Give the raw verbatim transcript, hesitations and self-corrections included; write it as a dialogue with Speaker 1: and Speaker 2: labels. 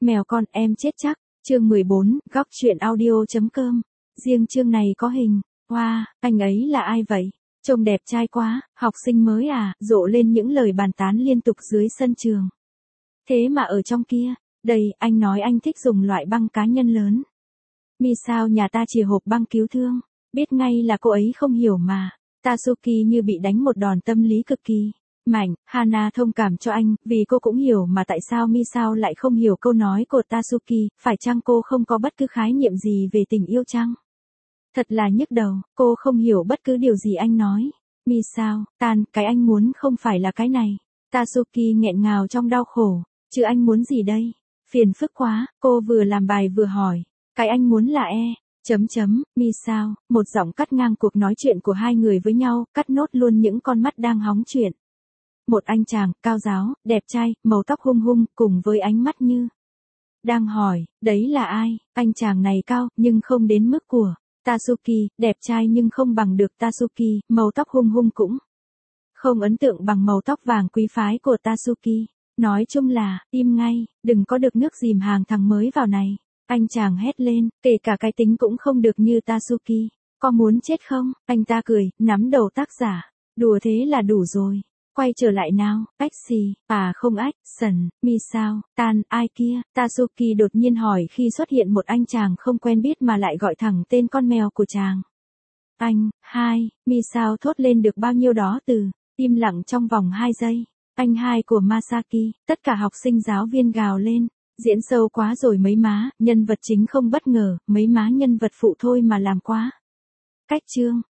Speaker 1: Mèo con em chết chắc, chương mười bốn, góc truyện audio.com. Riêng chương này có hình, wow, anh ấy là ai vậy? Trông đẹp trai quá, học sinh mới à, rộ lên những lời bàn tán liên tục dưới sân trường. Thế mà ở trong kia, đây, anh nói anh thích dùng loại băng cá nhân lớn. Mi sao nhà ta chỉ hộp băng cứu thương, biết ngay là cô ấy không hiểu mà. Tatsuki như bị đánh một đòn tâm lý cực kỳ mạnh. Hana thông cảm cho anh, vì cô cũng hiểu mà tại sao Mi sao lại không hiểu câu nói của Tatsuki, phải chăng cô không có bất cứ khái niệm gì về tình yêu chăng? Thật là nhức đầu, cô không hiểu bất cứ điều gì anh nói. Mi sao, Tan, cái anh muốn không phải là cái này. Tatsuki nghẹn ngào trong đau khổ, chứ anh muốn gì đây? Phiền phức quá, cô vừa làm bài vừa hỏi. Cái anh muốn là e. Chấm chấm, Mi sao, một giọng cắt ngang cuộc nói chuyện của hai người với nhau, cắt nốt luôn những con mắt đang hóng chuyện. Một anh chàng, cao ráo, đẹp trai, màu tóc hung hung, cùng với ánh mắt như đang hỏi, đấy là ai? Anh chàng này cao, nhưng không đến mức của Tatsuki, đẹp trai nhưng không bằng được Tatsuki, màu tóc hung hung cũng không ấn tượng bằng màu tóc vàng quý phái của Tatsuki. Nói chung là, im ngay, đừng có được nước dìm hàng thằng mới vào này. Anh chàng hét lên, kể cả cái tính cũng không được như Tatsuki. Có muốn chết không? Anh ta cười, nắm đầu tác giả. Đùa thế là đủ rồi. Quay trở lại nào, ách xì, à không ách, sần, Mi sao, Tan, ai kia? Tatsuki đột nhiên hỏi khi xuất hiện một anh chàng không quen biết mà lại gọi thẳng tên con mèo của chàng. Anh, hai, Mi sao thốt lên được bao nhiêu đó từ, im lặng trong vòng hai giây. Anh hai của Masaki, tất cả học sinh giáo viên gào lên. Diễn sâu quá rồi mấy má, nhân vật chính không bất ngờ, mấy má nhân vật phụ thôi mà làm quá. Cách chương,